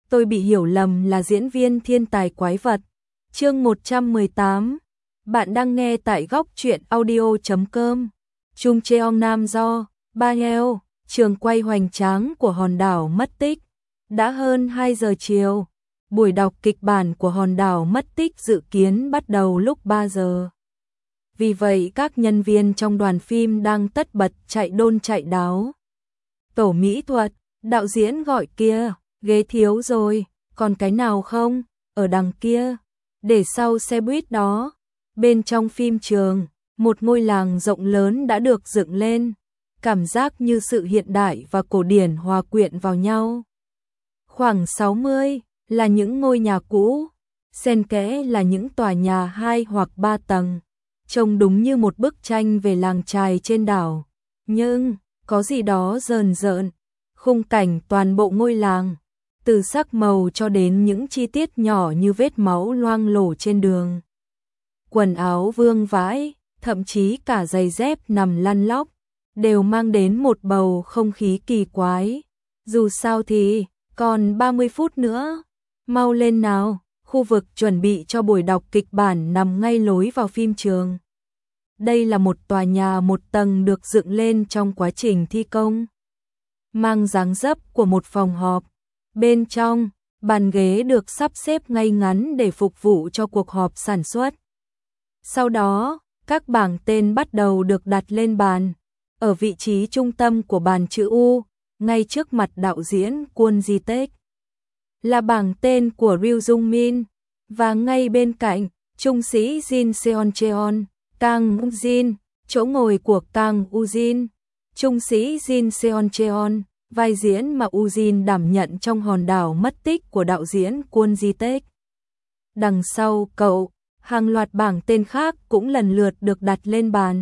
tôi bị hiểu lầm là diễn viên thiên tài quái vật. Chương 118. Bạn đang nghe tại góc truyện audio.com. Chung Cheong Nam do Ba Heo, trường quay hoành tráng của Hòn đảo mất tích. Đã hơn 2 giờ chiều. Buổi đọc kịch bản của Hòn đảo mất tích dự kiến bắt đầu lúc 3 giờ. Vì vậy các nhân viên trong đoàn phim đang tất bật chạy đôn chạy đáo. Tổ mỹ thuật, đạo diễn gọi kia, ghế thiếu rồi, còn cái nào không? Ở đằng kia, để sau xe buýt đó. Bên trong phim trường, một ngôi làng rộng lớn đã được dựng lên, cảm giác như sự hiện đại và cổ điển hòa quyện vào nhau. Khoảng 60 là những ngôi nhà cũ, xen kẽ là những tòa nhà 2 hoặc 3 tầng, trông đúng như một bức tranh về làng chài trên đảo. Nhưng có gì đó rờn rợn, khung cảnh toàn bộ ngôi làng, từ sắc màu cho đến những chi tiết nhỏ như vết máu loang lổ trên đường. Quần áo vương vãi, thậm chí cả giày dép nằm lăn lóc, đều mang đến một bầu không khí kỳ quái. Dù sao thì, còn 30 phút nữa, mau lên nào, khu vực chuẩn bị cho buổi đọc kịch bản nằm ngay lối vào phim trường. Đây là một tòa nhà một tầng được dựng lên trong quá trình thi công, mang dáng dấp của một phòng họp. Bên trong, bàn ghế được sắp xếp ngay ngắn để phục vụ cho cuộc họp sản xuất. Sau đó, các bảng tên bắt đầu được đặt lên bàn. Ở vị trí trung tâm của bàn chữ U, ngay trước mặt đạo diễn Kwon Ji-taek, là bảng tên của Ryu Jung-min, và ngay bên cạnh, trung sĩ Jin Seon-cheon, Kang U-jin, chỗ ngồi của Kang U-jin, trung sĩ Jin Seon-cheon, vai diễn mà U-jin đảm nhận trong Hòn đảo mất tích của đạo diễn Kwon Ji-taek. Đằng sau cậu, hàng loạt bảng tên khác cũng lần lượt được đặt lên bàn.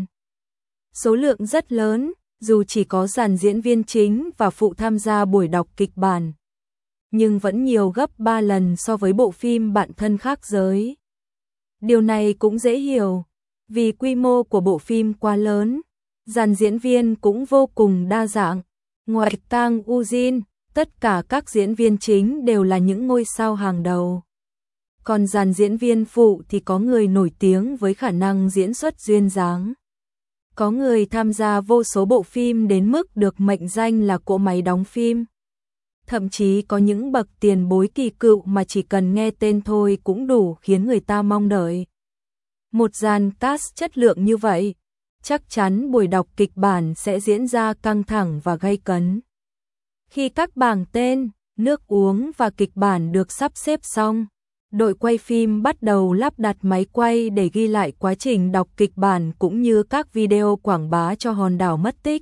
Số lượng rất lớn, dù chỉ có dàn diễn viên chính và phụ tham gia buổi đọc kịch bản, nhưng vẫn nhiều gấp 3 lần so với bộ phim Bạn thân khác giới. Điều này cũng dễ hiểu, vì quy mô của bộ phim quá lớn, dàn diễn viên cũng vô cùng đa dạng. Ngoài Kang U-jin, tất cả các diễn viên chính đều là những ngôi sao hàng đầu. Còn dàn diễn viên phụ thì có người nổi tiếng với khả năng diễn xuất duyên dáng. Có người tham gia vô số bộ phim đến mức được mệnh danh là cỗ máy đóng phim. Thậm chí có những bậc tiền bối kỳ cựu mà chỉ cần nghe tên thôi cũng đủ khiến người ta mong đợi. Một dàn cast chất lượng như vậy, chắc chắn buổi đọc kịch bản sẽ diễn ra căng thẳng và gay cấn. Khi các bảng tên, nước uống và kịch bản được sắp xếp xong, đội quay phim bắt đầu lắp đặt máy quay để ghi lại quá trình đọc kịch bản cũng như các video quảng bá cho Hòn đảo mất tích.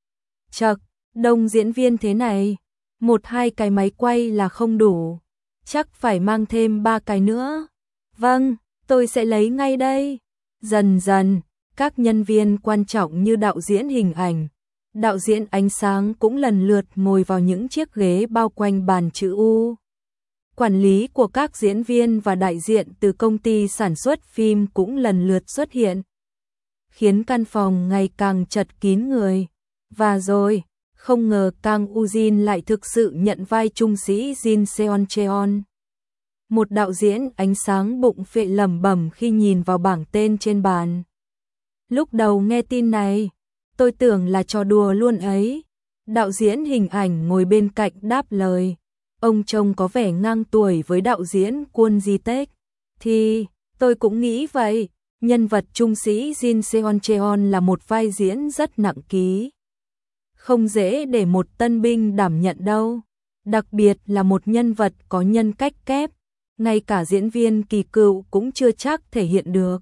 Chậc, đông diễn viên thế này, 1-2 cái máy quay là không đủ, chắc phải mang thêm 3 cái nữa. Vâng, tôi sẽ lấy ngay đây. Dần dần, các nhân viên quan trọng như đạo diễn hình ảnh, đạo diễn ánh sáng cũng lần lượt ngồi vào những chiếc ghế bao quanh bàn chữ U. Quản lý của các diễn viên và đại diện từ công ty sản xuất phim cũng lần lượt xuất hiện, khiến căn phòng ngày càng chật kín người. Và rồi, không ngờ Kang U-jin lại thực sự nhận vai trung sĩ Jin Seon-cheon. Một đạo diễn ánh sáng bụng phệ lẩm bẩm khi nhìn vào bảng tên trên bàn. Lúc đầu nghe tin này, tôi tưởng là trò đùa luôn ấy. Đạo diễn hình ảnh ngồi bên cạnh đáp lời. Ông trông có vẻ ngang tuổi với đạo diễn Kwon Ji-taek. Thì, tôi cũng nghĩ vậy. Nhân vật trung sĩ Jin Seon-cheon là một vai diễn rất nặng ký. Không dễ để một tân binh đảm nhận đâu. Đặc biệt là một nhân vật có nhân cách kép. Ngay cả diễn viên kỳ cựu cũng chưa chắc thể hiện được.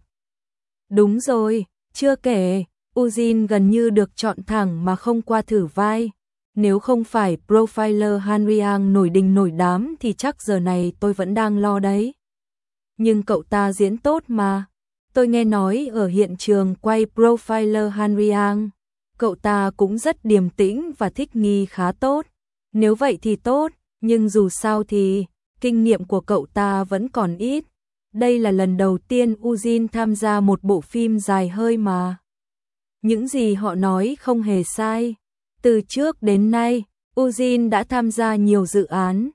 Đúng rồi, chưa kể, U-jin gần như được chọn thẳng mà không qua thử vai. Nếu không phải profiler Han Ryang nổi đình nổi đám thì chắc giờ này tôi vẫn đang lo đấy. Nhưng cậu ta diễn tốt mà. Tôi nghe nói ở hiện trường quay profiler Han Ryang, cậu ta cũng rất điềm tĩnh và thích nghi khá tốt. Nếu vậy thì tốt, nhưng dù sao thì kinh nghiệm của cậu ta vẫn còn ít. Đây là lần đầu tiên U-jin tham gia một bộ phim dài hơi mà. Những gì họ nói không hề sai. Từ trước đến nay, U-jin đã tham gia nhiều dự án,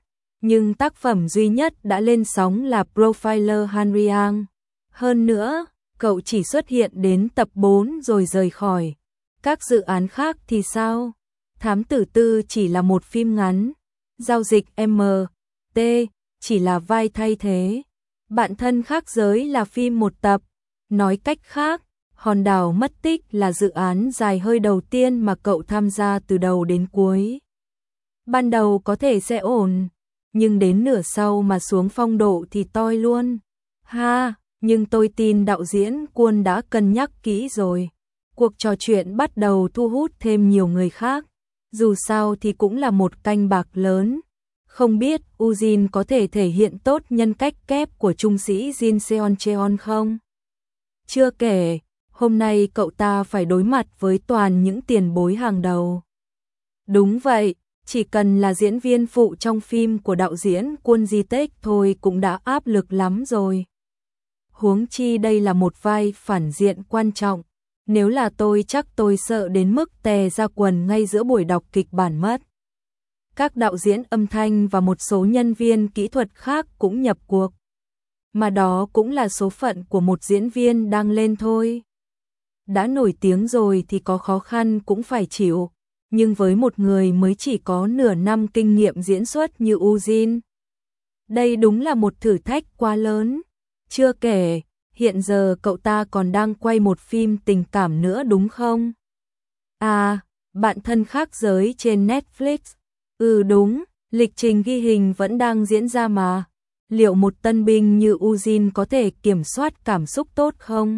nhưng tác phẩm duy nhất đã lên sóng là Profiler Henry Ang. Hơn nữa, cậu chỉ xuất hiện đến tập 4 rồi rời khỏi. Các dự án khác thì sao? Thám Tử Tư chỉ là một phim ngắn. Giao dịch MT chỉ là vai thay thế. Bạn thân khác giới là phim một tập. Nói cách khác, Hòn đảo mất tích là dự án dài hơi đầu tiên mà cậu tham gia từ đầu đến cuối. Ban đầu có thể sẽ ổn, nhưng đến nửa sau mà xuống phong độ thì toi luôn. Ha, nhưng tôi tin đạo diễn Quân đã cân nhắc kỹ rồi. Cuộc trò chuyện bắt đầu thu hút thêm nhiều người khác. Dù sao thì cũng là một canh bạc lớn. Không biết Ujin có thể thể hiện tốt nhân cách kép của trung sĩ Jin Seon-cheon không? Chưa kể, hôm nay cậu ta phải đối mặt với toàn những tiền bối hàng đầu. Đúng vậy, chỉ cần là diễn viên phụ trong phim của đạo diễn Kwon Ji-taek thôi cũng đã áp lực lắm rồi. Huống chi đây là một vai phản diện quan trọng. Nếu là tôi chắc tôi sợ đến mức tè ra quần ngay giữa buổi đọc kịch bản mất. Các đạo diễn âm thanh và một số nhân viên kỹ thuật khác cũng nhập cuộc. Mà đó cũng là số phận của một diễn viên đang lên thôi. Đã nổi tiếng rồi thì có khó khăn cũng phải chịu. Nhưng với một người mới chỉ có nửa năm kinh nghiệm diễn xuất như Ujin, đây đúng là một thử thách quá lớn. Chưa kể, hiện giờ cậu ta còn đang quay một phim tình cảm nữa đúng không? À, bạn thân khác giới trên Netflix. Đúng, lịch trình ghi hình vẫn đang diễn ra mà. Liệu một tân binh như Ujin có thể kiểm soát cảm xúc tốt không?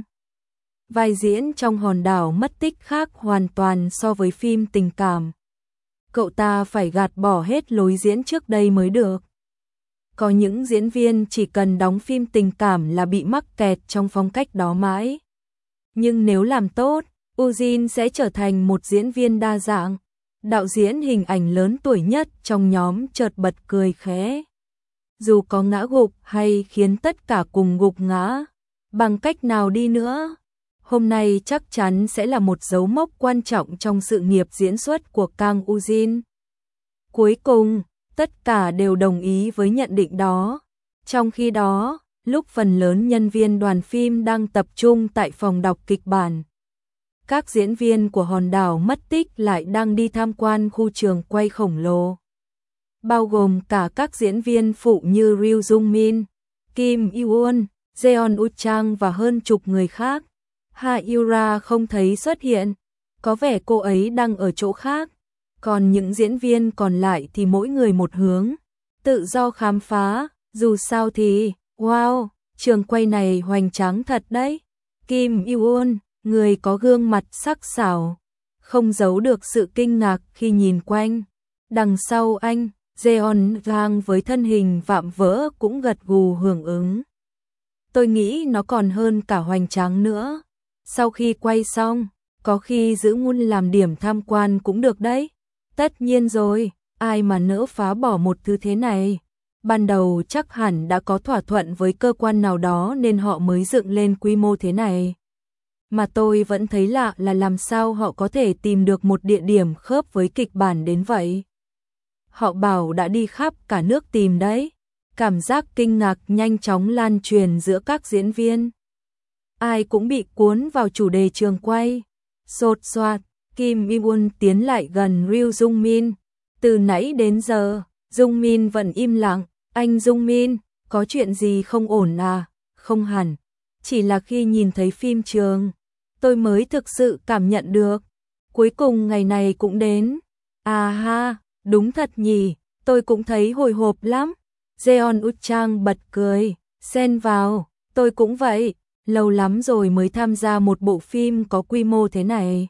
Vai diễn trong Hòn đảo mất tích khác hoàn toàn so với phim tình cảm. Cậu ta phải gạt bỏ hết lối diễn trước đây mới được. Có những diễn viên chỉ cần đóng phim tình cảm là bị mắc kẹt trong phong cách đó mãi. Nhưng nếu làm tốt, Ujin sẽ trở thành một diễn viên đa dạng. Đạo diễn hình ảnh lớn tuổi nhất trong nhóm chợt bật cười khẽ. Dù có ngã gục hay khiến tất cả cùng gục ngã, bằng cách nào đi nữa, hôm nay chắc chắn sẽ là một dấu mốc quan trọng trong sự nghiệp diễn xuất của Kang Ujin. Cuối cùng, tất cả đều đồng ý với nhận định đó. Trong khi đó, lúc phần lớn nhân viên đoàn phim đang tập trung tại phòng đọc kịch bản, các diễn viên của Hòn đảo mất tích lại đang đi tham quan khu trường quay khổng lồ. Bao gồm cả các diễn viên phụ như Ryu Jung Min, Kim Yoo-won, Jeon Woo-chang và hơn chục người khác. Ha Yura không thấy xuất hiện, có vẻ cô ấy đang ở chỗ khác. Còn những diễn viên còn lại thì mỗi người một hướng, tự do khám phá. Dù sao thì, wow, trường quay này hoành tráng thật đấy. Kim Yoo-won, người có gương mặt sắc sảo, không giấu được sự kinh ngạc khi nhìn quanh. Đằng sau anh, Jeon Gang với thân hình vạm vỡ cũng gật gù hưởng ứng. Tôi nghĩ nó còn hơn cả hoành tráng nữa. Sau khi quay xong, có khi giữ nguyên làm điểm tham quan cũng được đấy. Tất nhiên rồi, ai mà nỡ phá bỏ một thứ thế này. Ban đầu chắc hẳn đã có thỏa thuận với cơ quan nào đó nên họ mới dựng lên quy mô thế này. Mà tôi vẫn thấy lạ là làm sao họ có thể tìm được một địa điểm khớp với kịch bản đến vậy. Họ bảo đã đi khắp cả nước tìm đấy. Cảm giác kinh ngạc nhanh chóng lan truyền giữa các diễn viên. Ai cũng bị cuốn vào chủ đề trường quay. Sột soạt, Kim Mi-won tiến lại gần Ryu Jung Min. Từ nãy đến giờ, Jung Min vẫn im lặng. Anh Jung Min, có chuyện gì không ổn à? Không hẳn, chỉ là khi nhìn thấy phim trường, tôi mới thực sự cảm nhận được. Cuối cùng ngày này cũng đến. À ha, đúng thật nhỉ, tôi cũng thấy hồi hộp lắm. Jeon Woo-chang bật cười, xen vào, tôi cũng vậy, lâu lắm rồi mới tham gia một bộ phim có quy mô thế này.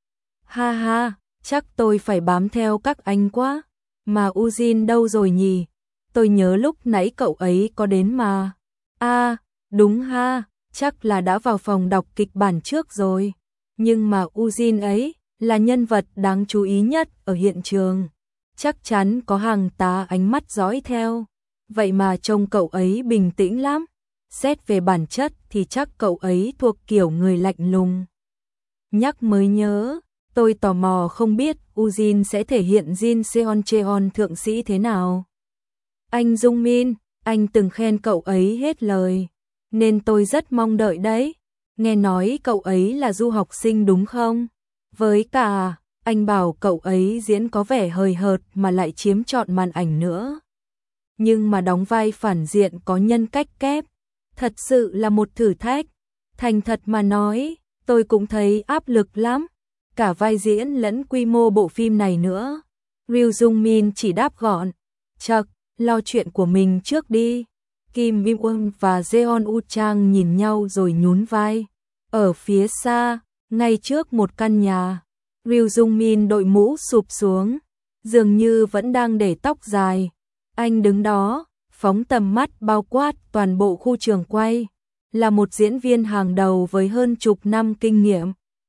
Ha ha, chắc tôi phải bám theo các anh quá. Mà Ujin đâu rồi nhỉ? Tôi nhớ lúc nãy cậu ấy có đến mà. À, đúng ha, chắc là đã vào phòng đọc kịch bản trước rồi. Nhưng mà Ujin ấy là nhân vật đáng chú ý nhất ở hiện trường. Chắc chắn có hàng tá ánh mắt dõi theo. Vậy mà trông cậu ấy bình tĩnh lắm. Xét về bản chất thì chắc cậu ấy thuộc kiểu người lạnh lùng. Nhắc mới nhớ, tôi tò mò không biết Ujin sẽ thể hiện Jin Seon-cheon thượng sĩ thế nào. Anh Dung Min, anh từng khen cậu ấy hết lời, nên tôi rất mong đợi đấy. Nghe nói cậu ấy là du học sinh đúng không? Với cả, anh bảo cậu ấy diễn có vẻ hời hợt mà lại chiếm trọn màn ảnh nữa. Nhưng mà đóng vai phản diện có nhân cách kép, thật sự là một thử thách. Thành thật mà nói, tôi cũng thấy áp lực lắm, cả vai diễn lẫn quy mô bộ phim này nữa. Ryu Jung Min chỉ đáp gọn, "Chậc, lo chuyện của mình trước đi." Kim Im Won và Jeon U Chang nhìn nhau rồi nhún vai. Ở phía xa, ngay trước một căn nhà, Ryu Jung Min đội mũ sụp xuống, dường như vẫn đang để tóc dài. Anh đứng đó, phóng tầm mắt bao quát toàn bộ khu trường quay, là một diễn viên hàng đầu với hơn chục năm kinh nghiệm.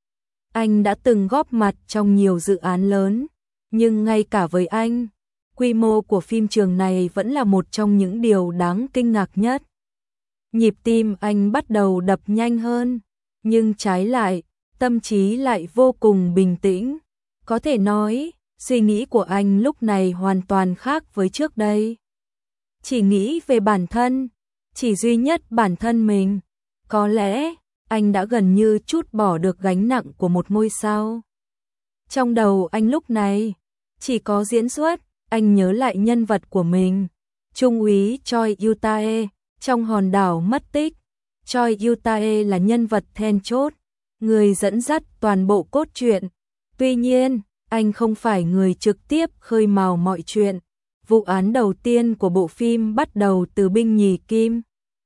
Anh đã từng góp mặt trong nhiều dự án lớn, nhưng ngay cả với anh, quy mô của phim trường này vẫn là một trong những điều đáng kinh ngạc nhất. Nhịp tim anh bắt đầu đập nhanh hơn, nhưng trái lại, tâm trí lại vô cùng bình tĩnh. Có thể nói, suy nghĩ của anh lúc này hoàn toàn khác với trước đây. Chỉ nghĩ về bản thân, chỉ duy nhất bản thân mình. Có lẽ, anh đã gần như trút bỏ được gánh nặng của một ngôi sao. Trong đầu anh lúc này, chỉ có diễn xuất. Anh nhớ lại nhân vật của mình, Trung úy Choi Yutae, trong Hòn đảo mất tích. Choi Yutae là nhân vật then chốt, người dẫn dắt toàn bộ cốt truyện. Tuy nhiên, anh không phải người trực tiếp khơi mào mọi chuyện. Vụ án đầu tiên của bộ phim bắt đầu từ binh nhì Kim.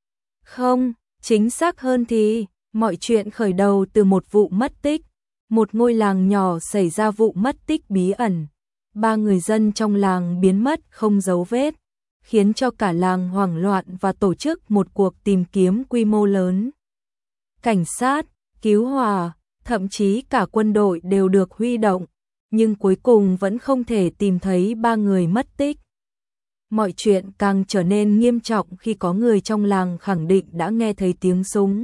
Không, chính xác hơn thì, mọi chuyện khởi đầu từ một vụ mất tích. Một ngôi làng nhỏ xảy ra vụ mất tích bí ẩn. 3 người dân trong làng biến mất không dấu vết, khiến cho cả làng hoảng loạn và tổ chức một cuộc tìm kiếm quy mô lớn. Cảnh sát, cứu hỏa, thậm chí cả quân đội đều được huy động, nhưng cuối cùng vẫn không thể tìm thấy 3 người mất tích. Mọi chuyện càng trở nên nghiêm trọng khi có người trong làng khẳng định đã nghe thấy tiếng súng.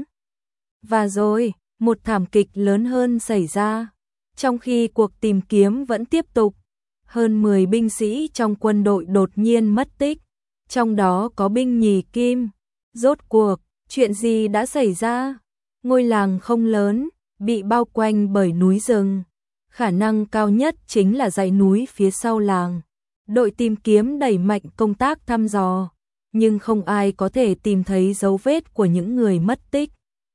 Và rồi, một thảm kịch lớn hơn xảy ra. Trong khi cuộc tìm kiếm vẫn tiếp tục, hơn 10 binh sĩ trong quân đội đột nhiên mất tích, trong đó có binh nhì Kim. Rốt cuộc, chuyện gì đã xảy ra? Ngôi làng không lớn, bị bao quanh bởi núi rừng. Khả năng cao nhất chính là dãy núi phía sau làng. Đội tìm kiếm đẩy mạnh công tác thăm dò, nhưng không ai có thể tìm thấy dấu vết của những người mất tích.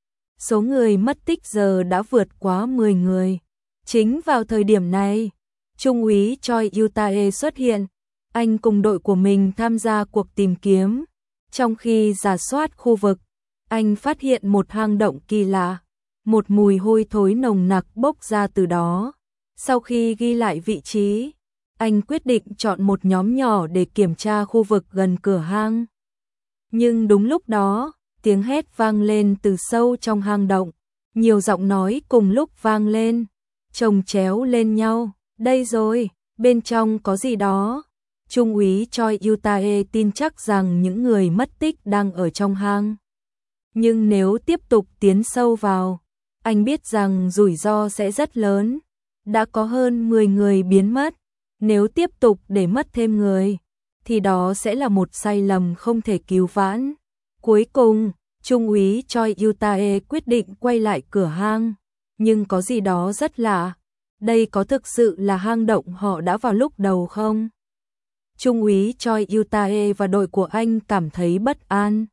Số người mất tích giờ đã vượt quá 10 người. Chính vào thời điểm này, Trung úy Choi Yutae xuất hiện. Anh cùng đội của mình tham gia cuộc tìm kiếm. Trong khi rà soát khu vực, anh phát hiện một hang động kỳ lạ. Một mùi hôi thối nồng nặc bốc ra từ đó. Sau khi ghi lại vị trí, anh quyết định chọn một nhóm nhỏ để kiểm tra khu vực gần cửa hang. Nhưng đúng lúc đó, tiếng hét vang lên từ sâu trong hang động. Nhiều giọng nói cùng lúc vang lên, chồng chéo lên nhau. Đây rồi, bên trong có gì đó. Trung úy Choi Yutae tin chắc rằng những người mất tích đang ở trong hang. Nhưng nếu tiếp tục tiến sâu vào, anh biết rằng rủi ro sẽ rất lớn. Đã có hơn 10 người biến mất. Nếu tiếp tục để mất thêm người, thì đó sẽ là một sai lầm không thể cứu vãn. Cuối cùng, Trung úy Choi Yutae quyết định quay lại cửa hang. Nhưng có gì đó rất lạ. Đây có thực sự là hang động họ đã vào lúc đầu không? Trung úy Choi Yutae và đội của anh cảm thấy bất an.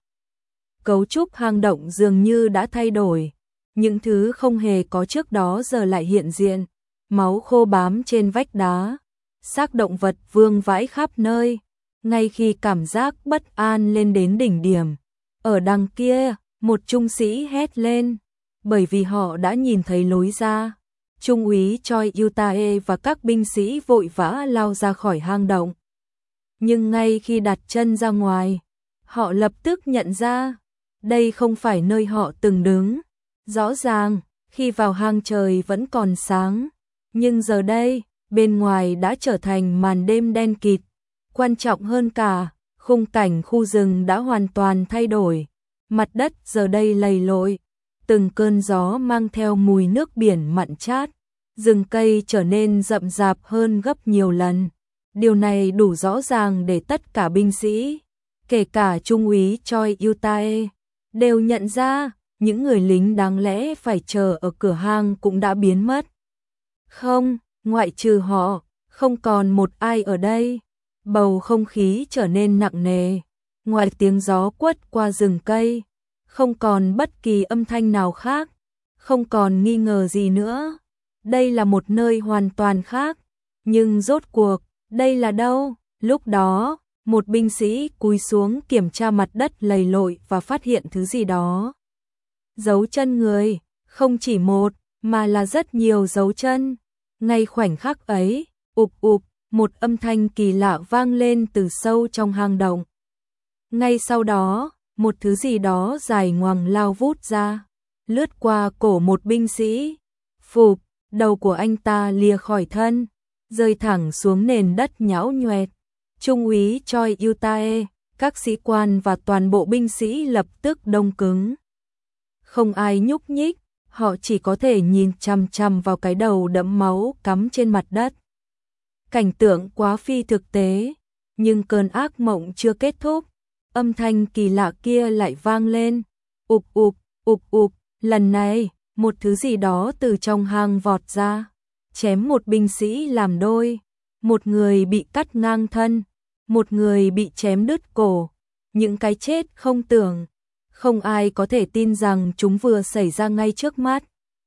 Cấu trúc hang động dường như đã thay đổi. Những thứ không hề có trước đó giờ lại hiện diện. Máu khô bám trên vách đá. Xác động vật vương vãi khắp nơi. Ngay khi cảm giác bất an lên đến đỉnh điểm, ở đằng kia, một trung sĩ hét lên. Bởi vì họ đã nhìn thấy lối ra. Trung úy Choi Yutae và các binh sĩ vội vã lao ra khỏi hang động. Nhưng ngay khi đặt chân ra ngoài, họ lập tức nhận ra, đây không phải nơi họ từng đứng. Rõ ràng, khi vào hang trời vẫn còn sáng, nhưng giờ đây, bên ngoài đã trở thành màn đêm đen kịt. Quan trọng hơn cả, khung cảnh khu rừng đã hoàn toàn thay đổi. Mặt đất giờ đây lầy lội, từng cơn gió mang theo mùi nước biển mặn chát. Rừng cây trở nên rậm rạp hơn gấp nhiều lần. Điều này đủ rõ ràng để tất cả binh sĩ, kể cả Trung úy Choi Yutae, đều nhận ra những người lính đáng lẽ phải chờ ở cửa hang cũng đã biến mất. Không, ngoại trừ họ, không còn một ai ở đây. Bầu không khí trở nên nặng nề, ngoài tiếng gió quất qua rừng cây, không còn bất kỳ âm thanh nào khác, không còn nghi ngờ gì nữa. Đây là một nơi hoàn toàn khác, nhưng rốt cuộc, đây là đâu? Lúc đó, một binh sĩ cúi xuống kiểm tra mặt đất lầy lội và phát hiện thứ gì đó. Dấu chân người, không chỉ một, mà là rất nhiều dấu chân. Ngay khoảnh khắc ấy, ụp ụp, một âm thanh kỳ lạ vang lên từ sâu trong hang động. Ngay sau đó, một thứ gì đó dài ngoằng lao vút ra, lướt qua cổ một binh sĩ. Phụp, đầu của anh ta lìa khỏi thân, rơi thẳng xuống nền đất nhão nhoẹt. Trung úy Choi Yutae, các sĩ quan và toàn bộ binh sĩ lập tức đông cứng. Không ai nhúc nhích, họ chỉ có thể nhìn chằm chằm vào cái đầu đẫm máu cắm trên mặt đất. Cảnh tượng quá phi thực tế, nhưng cơn ác mộng chưa kết thúc. Âm thanh kỳ lạ kia lại vang lên. Ụp ụp, ụp ụp, lần này, một thứ gì đó từ trong hang vọt ra, chém một binh sĩ làm đôi. Một người bị cắt ngang thân, một người bị chém đứt cổ. Những cái chết không tưởng, không ai có thể tin rằng chúng vừa xảy ra ngay trước mắt.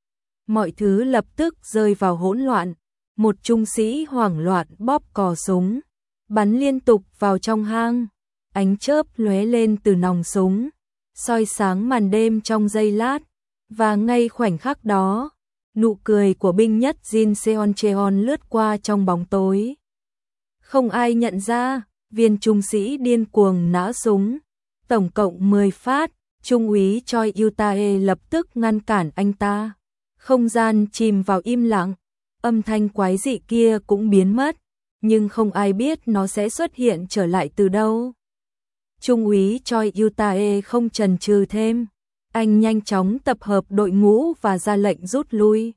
Mọi thứ lập tức rơi vào hỗn loạn. Một trung sĩ hoảng loạn bóp cò súng, bắn liên tục vào trong hang. Ánh chớp lóe lên từ nòng súng, soi sáng màn đêm trong giây lát. Và ngay khoảnh khắc đó, nụ cười của binh nhất Jin Seon-cheon lướt qua trong bóng tối. Không ai nhận ra, viên trung sĩ điên cuồng nã súng. Tổng cộng 10 phát, Trung úy Choi Yutae lập tức ngăn cản anh ta. Không gian chìm vào im lặng, âm thanh quái dị kia cũng biến mất, nhưng không ai biết nó sẽ xuất hiện trở lại từ đâu. Trung úy Choi Yutae không chần chừ thêm, anh nhanh chóng tập hợp đội ngũ và ra lệnh rút lui.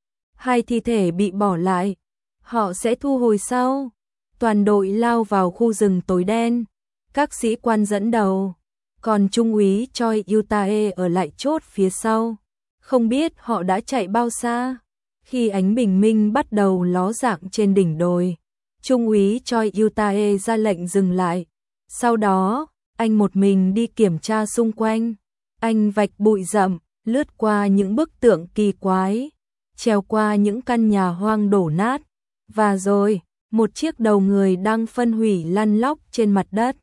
2 thi thể bị bỏ lại, họ sẽ thu hồi sau. Toàn đội lao vào khu rừng tối đen, các sĩ quan dẫn đầu, còn Trung úy Choi Yutae ở lại chốt phía sau. Không biết họ đã chạy bao xa. Khi ánh bình minh bắt đầu ló dạng trên đỉnh đồi, Trung úy Choi Yutae ra lệnh dừng lại. Sau đó, anh một mình đi kiểm tra xung quanh. Anh vạch bụi rậm, lướt qua những bức tượng kỳ quái, trèo qua những căn nhà hoang đổ nát, và rồi, một chiếc đầu người đang phân hủy lăn lóc trên mặt đất.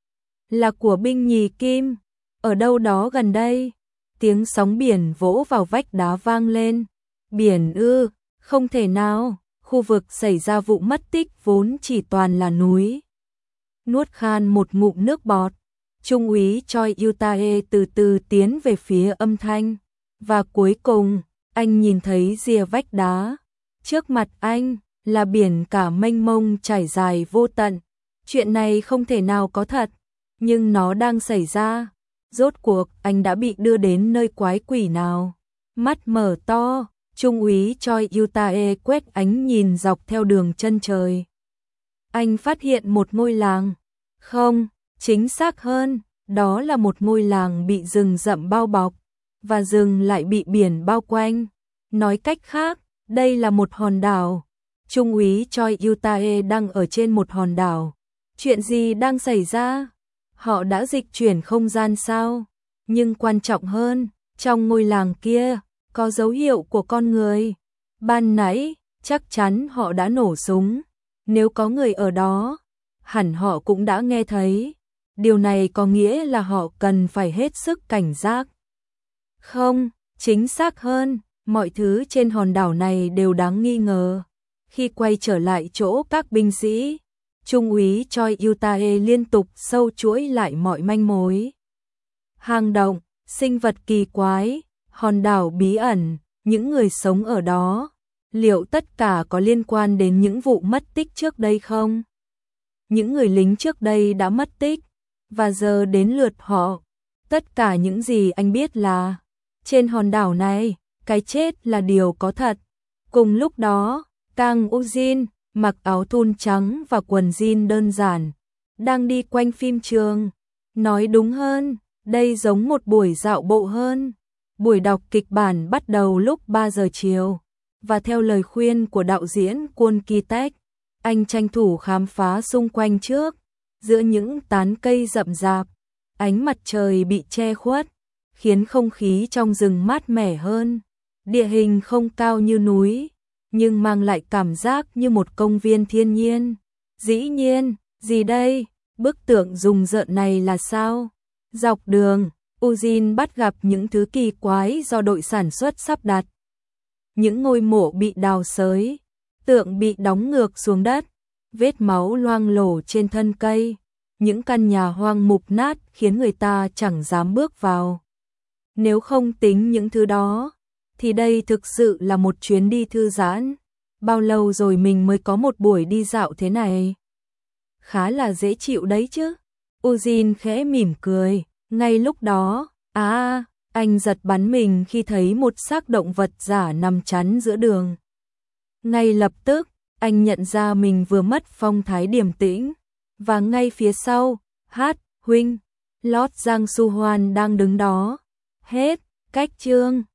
Là của binh nhì Kim, ở đâu đó gần đây. Tiếng sóng biển vỗ vào vách đá vang lên. Biển ư, không thể nào, khu vực xảy ra vụ mất tích vốn chỉ toàn là núi. Nuốt khan một ngụm nước bọt, Trung úy Choi Yutae từ từ tiến về phía âm thanh. Và cuối cùng, anh nhìn thấy rìa vách đá. Trước mặt anh là biển cả mênh mông trải dài vô tận. Chuyện này không thể nào có thật, nhưng nó đang xảy ra. Rốt cuộc anh đã bị đưa đến nơi quái quỷ nào? Mắt mở to, Trung úy Choi Yutae quét ánh nhìn dọc theo đường chân trời. Anh phát hiện một ngôi làng. Không, chính xác hơn, đó là một ngôi làng bị rừng rậm bao bọc, và rừng lại bị biển bao quanh. Nói cách khác, đây là một hòn đảo. Trung úy Choi Yutae đang ở trên một hòn đảo. Chuyện gì đang xảy ra? Họ đã dịch chuyển không gian sao? Nhưng quan trọng hơn, trong ngôi làng kia, có dấu hiệu của con người. Ban nãy, chắc chắn họ đã nổ súng. Nếu có người ở đó, hẳn họ cũng đã nghe thấy. Điều này có nghĩa là họ cần phải hết sức cảnh giác. Không, chính xác hơn, mọi thứ trên hòn đảo này đều đáng nghi ngờ. Khi quay trở lại chỗ các binh sĩ, Trung úy Choi Yutae liên tục sâu chuỗi lại mọi manh mối. Hang động, sinh vật kỳ quái, hòn đảo bí ẩn, những người sống ở đó. Liệu tất cả có liên quan đến những vụ mất tích trước đây không? Những người lính trước đây đã mất tích, và giờ đến lượt họ. Tất cả những gì anh biết là, trên hòn đảo này, cái chết là điều có thật. Cùng lúc đó, Kang Ujin, mặc áo thun trắng và quần jean đơn giản, đang đi quanh phim trường. Nói đúng hơn, đây giống một buổi dạo bộ hơn. Buổi đọc kịch bản bắt đầu lúc 3 giờ chiều, và theo lời khuyên của đạo diễn Kwon Ki-taek, anh tranh thủ khám phá xung quanh trước. Giữa những tán cây rậm rạp, ánh mặt trời bị che khuất, khiến không khí trong rừng mát mẻ hơn. Địa hình không cao như núi, nhưng mang lại cảm giác như một công viên thiên nhiên. Dĩ nhiên, gì đây? Bức tượng rùng rợn này là sao? Dọc đường, Ujin bắt gặp những thứ kỳ quái do đội sản xuất sắp đặt. Những ngôi mộ bị đào xới, tượng bị đóng ngược xuống đất, vết máu loang lổ trên thân cây, những căn nhà hoang mục nát khiến người ta chẳng dám bước vào. Nếu không tính những thứ đó, thì đây thực sự là một chuyến đi thư giãn. Bao lâu rồi mình mới có một buổi đi dạo thế này? Khá là dễ chịu đấy chứ. Ujin khẽ mỉm cười. Ngay lúc đó, anh giật bắn mình khi thấy một xác động vật giả nằm chắn giữa đường. Ngay lập tức, anh nhận ra mình vừa mất phong thái điềm tĩnh. Và ngay phía sau, huynh, Lord Giang Su Hoan đang đứng đó. Hết, cách chương.